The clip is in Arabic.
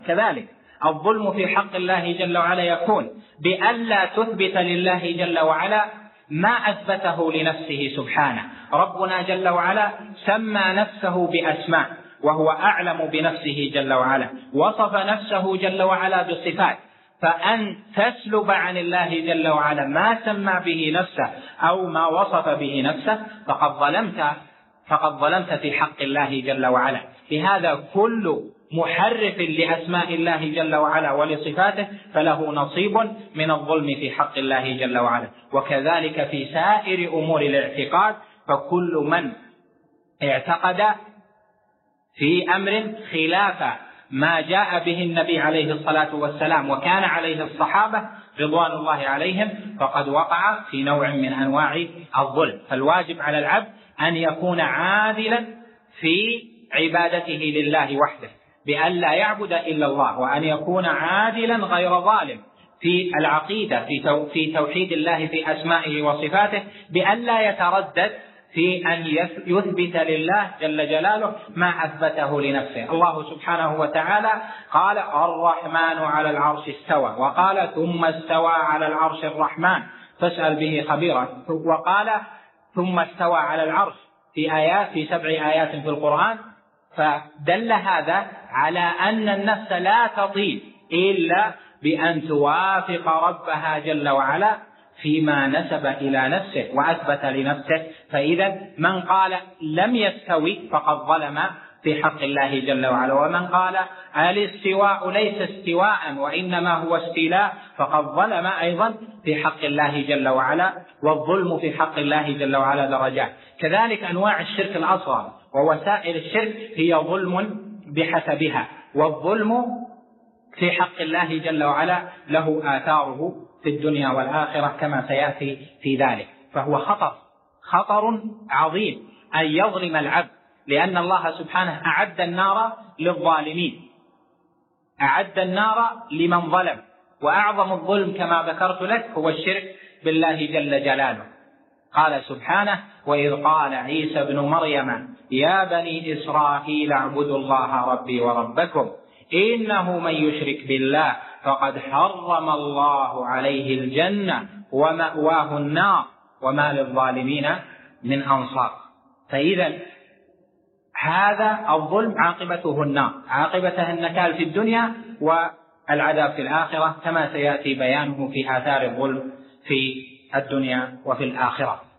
كذلك الظلم في حق الله جل وعلا يكون بألا تثبت لله جل وعلا ما أثبته لنفسه سبحانه. ربنا جل وعلا سمى نفسه بأسماء وهو أعلم بنفسه جل وعلا، وصف نفسه جل وعلا بصفات، فأن تسلب عن الله جل وعلا ما سمى به نفسه أو ما وصف به نفسه فقد ظلمت في حق الله جل وعلا. لهذا كل محرف لأسماء الله جل وعلا ولصفاته فله نصيب من الظلم في حق الله جل وعلا. وكذلك في سائر أمور الاعتقاد، فكل من اعتقد في أمر خلاف ما جاء به النبي عليه الصلاة والسلام وكان عليه الصحابة رضوان الله عليهم فقد وقع في نوع من أنواع الظلم. فالواجب على العبد أن يكون عادلا في عبادته لله وحده بأن لا يعبد إلا الله، وأن يكون عادلا غير ظالم في العقيدة في توحيد الله في أسمائه وصفاته، بأن لا يتردد في أن يثبت لله جل جلاله ما أثبته لنفسه. الله سبحانه وتعالى قال الرحمن على العرش استوى، وقال ثم استوى على العرش الرحمن فاسأل به خبيرا، وقال ثم استوى على العرش في 7 آيات في القرآن. فدل هذا على أن النفس لا تطيب إلا بأن توافق ربها جل وعلا فيما نسب إلى نفسه وأثبت لنفسه. فإذا من قال لم يستوي فقد ظلم في حق الله جل وعلا، ومن قال الاستواء ليس استواء وإنما هو استيلاء فقد ظلم أيضا في حق الله جل وعلا. والظلم في حق الله جل وعلا درجات. كذلك أنواع الشرك الأصغر ووسائل الشرك هي ظلم بحسبها، والظلم في حق الله جل وعلا له آثاره في الدنيا والآخرة كما سيأتي في ذلك. فهو خطر عظيم أن يظلم العبد، لأن الله سبحانه أعد النار للظالمين، أعد النار لمن ظلم. وأعظم الظلم كما ذكرت لك هو الشرك بالله جل جلاله. قال سبحانه وإذ قال عيسى ابن مريم يا بني إسرائيل اعبدوا الله ربي وربكم إنه من يشرك بالله فقد حرم الله عليه الجنة ومأواه النار وما للظالمين من أنصار. فإذا هذا الظلم عاقبته النار، عاقبته النكال في الدنيا والعذاب في الآخرة كما سيأتي بيانه في آثار الظلم في الدنيا وفي الآخرة.